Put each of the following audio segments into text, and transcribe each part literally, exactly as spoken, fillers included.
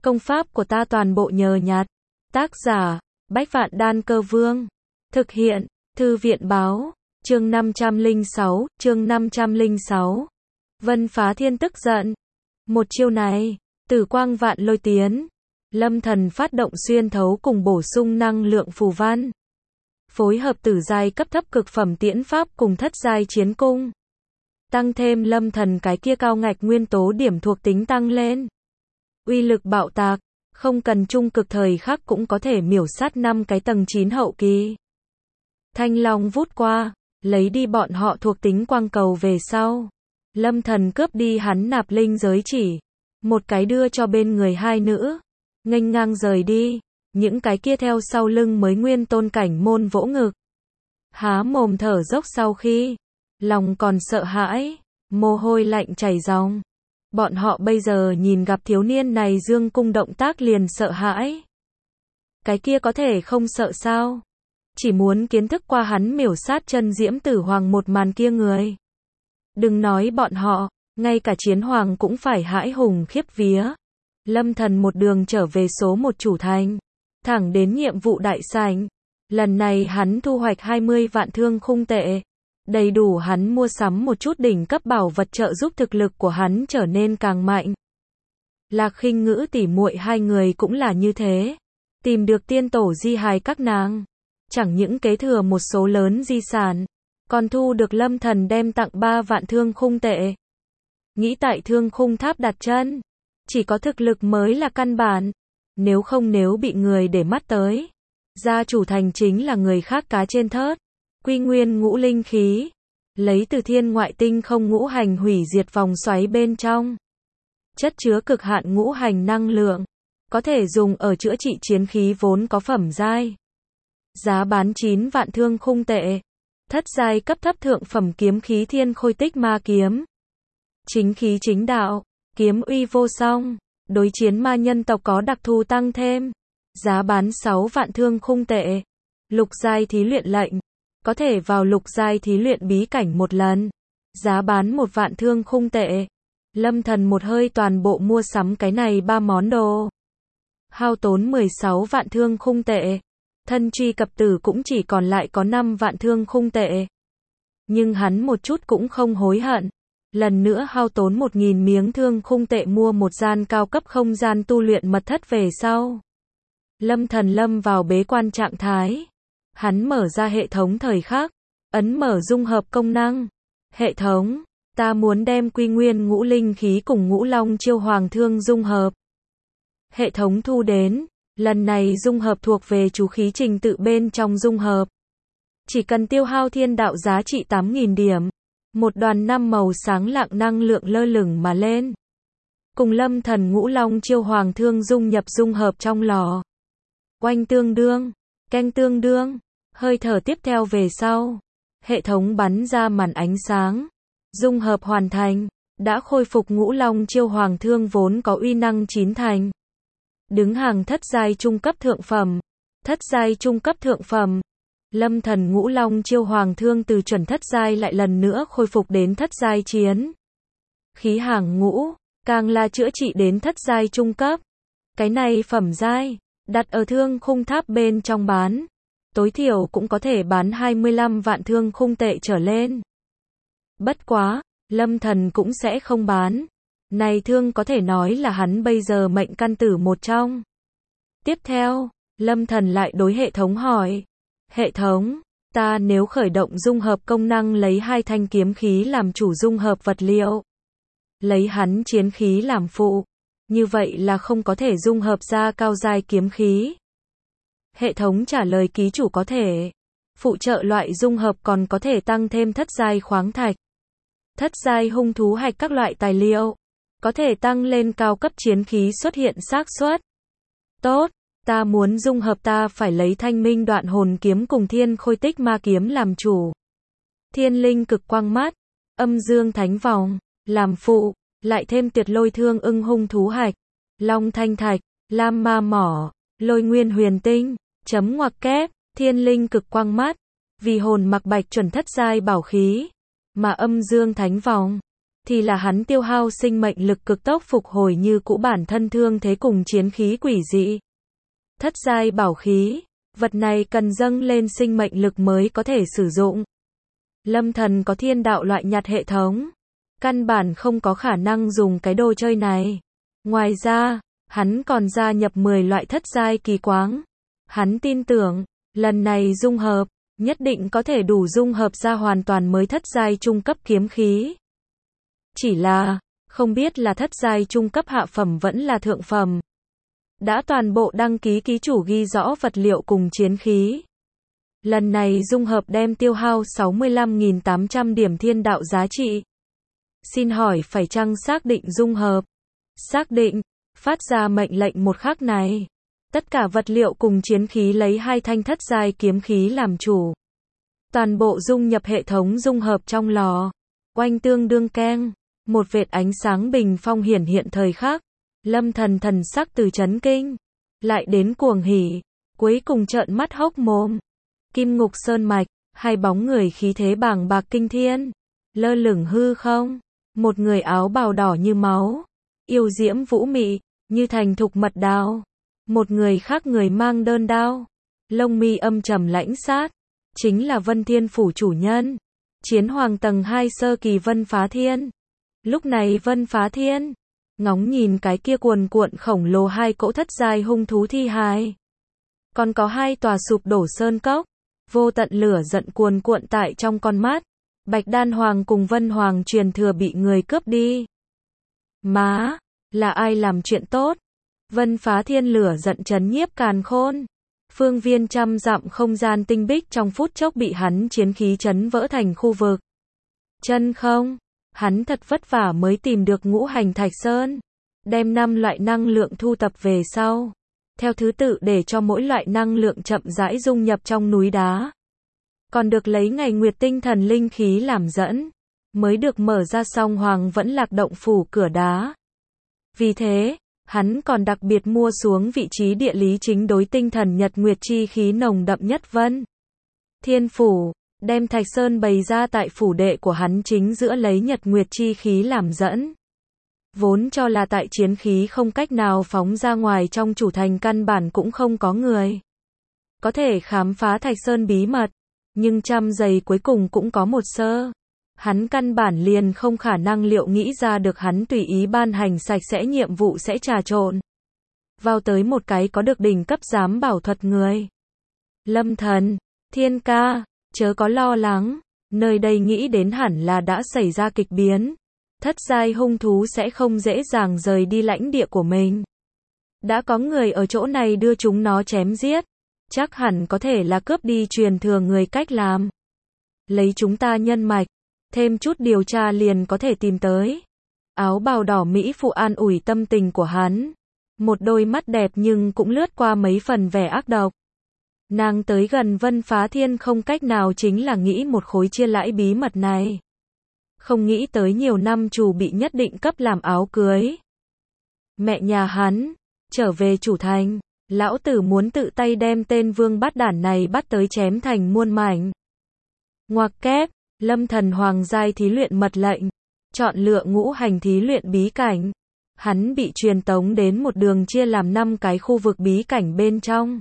Công pháp của ta toàn bộ nhờ nhặt. Tác giả, Bách Vạn Đan Cơ Vương. Thực hiện, Thư viện Báo. Chương năm trăm lẻ sáu, chương năm trăm lẻ sáu. Vân Phá Thiên tức giận. Một chiêu này, tử quang vạn lôi tiến. Lâm Thần phát động xuyên thấu cùng bổ sung năng lượng phù văn. Phối hợp tử giai cấp thấp cực phẩm tiễn pháp cùng thất giai chiến cung. Tăng thêm Lâm Thần cái kia cao ngạch nguyên tố điểm thuộc tính tăng lên. Uy lực bạo tạc, không cần trung cực thời khắc cũng có thể miểu sát năm cái tầng chín hậu kỳ. Thanh long vút qua, lấy đi bọn họ thuộc tính quang cầu về sau. Lâm Thần cướp đi hắn nạp linh giới chỉ. Một cái đưa cho bên người hai nữ. Nghênh ngang rời đi. Những cái kia theo sau lưng mới nguyên tôn cảnh môn vỗ ngực. Há mồm thở dốc sau khi. Lòng còn sợ hãi. Mồ hôi lạnh chảy ròng. Bọn họ bây giờ nhìn gặp thiếu niên này dương cung động tác liền sợ hãi. Cái kia có thể không sợ sao? Chỉ muốn kiến thức qua hắn miểu sát chân diễm tử hoàng một màn kia người. Đừng nói bọn họ, ngay cả chiến hoàng cũng phải hãi hùng khiếp vía. Lâm Thần một đường trở về số một chủ thành. Thẳng đến nhiệm vụ đại sảnh. Lần này hắn thu hoạch hai mươi vạn thương khung tệ. Đầy đủ hắn mua sắm một chút đỉnh cấp bảo vật trợ giúp thực lực của hắn trở nên càng mạnh. Lạc Khinh Ngữ tỉ muội hai người cũng là như thế. Tìm được tiên tổ di hài các nàng. Chẳng những kế thừa một số lớn di sản. Còn thu được Lâm Thần đem tặng ba vạn thương khung tệ. Nghĩ tại thương khung tháp đặt chân. Chỉ có thực lực mới là căn bản. Nếu không nếu bị người để mắt tới. Gia chủ thành chính là người khác cá trên thớt. Quy nguyên ngũ linh khí. Lấy từ thiên ngoại tinh không ngũ hành hủy diệt vòng xoáy bên trong. Chất chứa cực hạn ngũ hành năng lượng. Có thể dùng ở chữa trị chiến khí vốn có phẩm giai. Giá bán chín vạn thương khung tệ. Thất giai cấp thấp thượng phẩm kiếm khí thiên khôi tích ma kiếm. Chính khí chính đạo. Kiếm uy vô song. Đối chiến ma nhân tộc có đặc thù tăng thêm. Giá bán sáu vạn thương khung tệ. Lục giai thí luyện lệnh. Có thể vào lục giai thí luyện bí cảnh một lần. Giá bán một vạn thương khung tệ. Lâm Thần một hơi toàn bộ mua sắm cái này ba món đồ. Hao tốn mười sáu vạn thương khung tệ. Thân truy cập tử cũng chỉ còn lại có năm vạn thương khung tệ. Nhưng hắn một chút cũng không hối hận. Lần nữa hao tốn một nghìn miếng thương khung tệ mua một gian cao cấp không gian tu luyện mật thất về sau. Lâm Thần lâm vào bế quan trạng thái. Hắn mở ra hệ thống thời khắc. Ấn mở dung hợp công năng. Hệ thống, ta muốn đem quy nguyên ngũ linh khí cùng ngũ long chiêu hoàng thương dung hợp. Hệ thống thu đến. Lần này dung hợp thuộc về chú khí trình tự bên trong dung hợp. Chỉ cần tiêu hao thiên đạo giá trị tám nghìn điểm. Một đoàn năm màu sáng lạng năng lượng lơ lửng mà lên. Cùng Lâm Thần ngũ long chiêu hoàng thương dung nhập dung hợp trong lò. Oanh tương đương, canh tương đương, hơi thở tiếp theo về sau. Hệ thống bắn ra màn ánh sáng. Dung hợp hoàn thành, đã khôi phục ngũ long chiêu hoàng thương vốn có uy năng chín thành. Đứng hàng thất giai trung cấp thượng phẩm. Thất giai trung cấp thượng phẩm. Lâm Thần ngũ long chiêu hoàng thương từ chuẩn thất giai lại lần nữa khôi phục đến thất giai chiến. Khí hàng ngũ, càng là chữa trị đến thất giai trung cấp. Cái này phẩm giai, đặt ở thương khung tháp bên trong bán. Tối thiểu cũng có thể bán hai mươi lăm vạn thương khung tệ trở lên. Bất quá, Lâm Thần cũng sẽ không bán. Này thương có thể nói là hắn bây giờ mệnh căn tử một trong. Tiếp theo, Lâm Thần lại đối hệ thống hỏi. Hệ thống, ta nếu khởi động dung hợp công năng lấy hai thanh kiếm khí làm chủ dung hợp vật liệu. Lấy hắn chiến khí làm phụ. Như vậy là không có thể dung hợp ra cao giai kiếm khí. Hệ thống trả lời ký chủ có thể. Phụ trợ loại dung hợp còn có thể tăng thêm thất giai khoáng thạch. Thất giai hung thú hạch các loại tài liệu. Có thể tăng lên cao cấp chiến khí xuất hiện xác suất. Tốt, ta muốn dung hợp ta phải lấy thanh minh đoạn hồn kiếm cùng thiên khôi tích ma kiếm làm chủ. Thiên linh cực quang mắt, âm dương thánh vòng, làm phụ, lại thêm tuyệt lôi thương ưng hung thú hạch, long thanh thạch, lam ma mỏ, lôi nguyên huyền tinh, chấm ngoặc kép, thiên linh cực quang mắt, vì hồn mặc bạch chuẩn thất giai bảo khí, mà âm dương thánh vòng, thì là hắn tiêu hao sinh mệnh lực cực tốc phục hồi như cũ bản thân thương thế cùng chiến khí quỷ dị. Thất giai bảo khí, vật này cần dâng lên sinh mệnh lực mới có thể sử dụng. Lâm Thần có thiên đạo loại nhặt hệ thống, căn bản không có khả năng dùng cái đồ chơi này. Ngoài ra, hắn còn gia nhập mười loại thất giai kỳ quáng. Hắn tin tưởng, lần này dung hợp, nhất định có thể đủ dung hợp ra hoàn toàn mới thất giai trung cấp kiếm khí. Chỉ là, không biết là thất giai trung cấp hạ phẩm vẫn là thượng phẩm. Đã toàn bộ đăng ký ký chủ ghi rõ vật liệu cùng chiến khí. Lần này dung hợp đem tiêu hao sáu mươi lăm nghìn tám trăm điểm thiên đạo giá trị. Xin hỏi phải chăng xác định dung hợp? Xác định, phát ra mệnh lệnh một khắc này. Tất cả vật liệu cùng chiến khí lấy hai thanh thất giai kiếm khí làm chủ. Toàn bộ dung nhập hệ thống dung hợp trong lò. Oanh tương đương keng. Một vệt ánh sáng bình phong hiển hiện thời khắc. Lâm Thần thần sắc từ chấn kinh, lại đến cuồng hỉ, cuối cùng trợn mắt hốc mồm. Kim Ngục Sơn Mạch, hai bóng người khí thế bàng bạc kinh thiên, lơ lửng hư không. Một người áo bào đỏ như máu, yêu diễm vũ mị, như thành thục mật đào. Một người khác người mang đơn đao, lông mi âm trầm lãnh sát, chính là Vân Thiên Phủ chủ nhân, Chiến Hoàng tầng hai sơ kỳ Vân Phá Thiên. Lúc này Vân Phá Thiên ngóng nhìn cái kia cuồn cuộn khổng lồ hai cỗ thất giai hung thú thi hài. Còn có hai tòa sụp đổ sơn cốc, vô tận lửa giận cuồn cuộn tại trong con mắt. Bạch Đan Hoàng cùng Vân Hoàng truyền thừa bị người cướp đi. Má, là ai làm chuyện tốt? Vân Phá Thiên lửa giận trấn nhiếp càn khôn. Phương viên trăm dặm không gian tinh bích trong phút chốc bị hắn chiến khí chấn vỡ thành khu vực. Chân không? Hắn thật vất vả mới tìm được ngũ hành thạch sơn, đem năm loại năng lượng thu tập về sau, theo thứ tự để cho mỗi loại năng lượng chậm rãi dung nhập trong núi đá. Còn được lấy ngày nguyệt tinh thần linh khí làm dẫn, mới được mở ra song hoàng vẫn lạc động phủ cửa đá. Vì thế, hắn còn đặc biệt mua xuống vị trí địa lý chính đối tinh thần nhật nguyệt chi khí nồng đậm nhất Vân Thiên Phủ. Đem Thạch Sơn bày ra tại phủ đệ của hắn chính giữa lấy nhật nguyệt chi khí làm dẫn. Vốn cho là tại chiến khí không cách nào phóng ra ngoài trong chủ thành căn bản cũng không có người có thể khám phá Thạch Sơn bí mật, nhưng trăm giây cuối cùng cũng có một sơ. Hắn căn bản liền không khả năng liệu nghĩ ra được hắn tùy ý ban hành sạch sẽ nhiệm vụ sẽ trà trộn vào tới một cái có được đỉnh cấp giám bảo thuật người. Lâm Thần, Thiên ca, chớ có lo lắng, nơi đây nghĩ đến hẳn là đã xảy ra kịch biến. Thất giai hung thú sẽ không dễ dàng rời đi lãnh địa của mình. Đã có người ở chỗ này đưa chúng nó chém giết, chắc hẳn có thể là cướp đi truyền thừa người cách làm. Lấy chúng ta nhân mạch, thêm chút điều tra liền có thể tìm tới. Áo bào đỏ Mỹ phụ an ủi tâm tình của hắn. Một đôi mắt đẹp nhưng cũng lướt qua mấy phần vẻ ác độc. Nàng tới gần Vân Phá Thiên không cách nào chính là nghĩ một khối chia lãi bí mật này. Không nghĩ tới nhiều năm chủ bị nhất định cấp làm áo cưới. Mẹ nhà hắn, trở về chủ thành, lão tử muốn tự tay đem tên vương bát đản này bắt tới chém thành muôn mảnh. Ngoặc kép, Lâm Thần hoàng giai thí luyện mật lệnh, chọn lựa ngũ hành thí luyện bí cảnh. Hắn bị truyền tống đến một đường chia làm năm cái khu vực bí cảnh bên trong.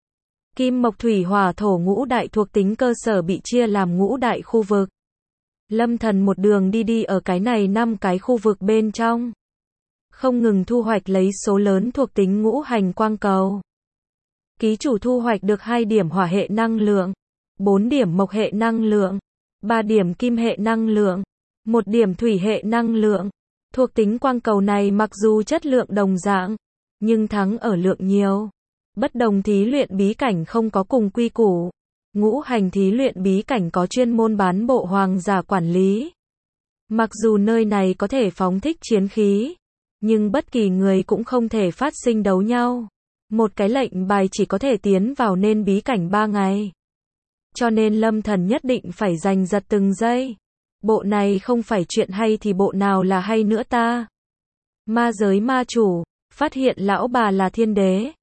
Kim Mộc Thủy Hỏa Thổ ngũ đại thuộc tính cơ sở bị chia làm ngũ đại khu vực. Lâm Thần một đường đi đi ở cái này năm cái khu vực bên trong, không ngừng thu hoạch lấy số lớn thuộc tính ngũ hành quang cầu. Ký chủ thu hoạch được hai điểm hỏa hệ năng lượng, bốn điểm mộc hệ năng lượng, ba điểm kim hệ năng lượng, một điểm thủy hệ năng lượng. Thuộc tính quang cầu này mặc dù chất lượng đồng dạng, nhưng thắng ở lượng nhiều. Bất đồng thí luyện bí cảnh không có cùng quy củ. Ngũ hành thí luyện bí cảnh có chuyên môn bán bộ hoàng giả quản lý. Mặc dù nơi này có thể phóng thích chiến khí, nhưng bất kỳ người cũng không thể phát sinh đấu nhau. Một cái lệnh bài chỉ có thể tiến vào nên bí cảnh ba ngày. Cho nên Lâm Thần nhất định phải giành giật từng giây. Bộ này không phải chuyện hay thì bộ nào là hay nữa ta? Ma giới ma chủ, phát hiện lão bà là thiên đế.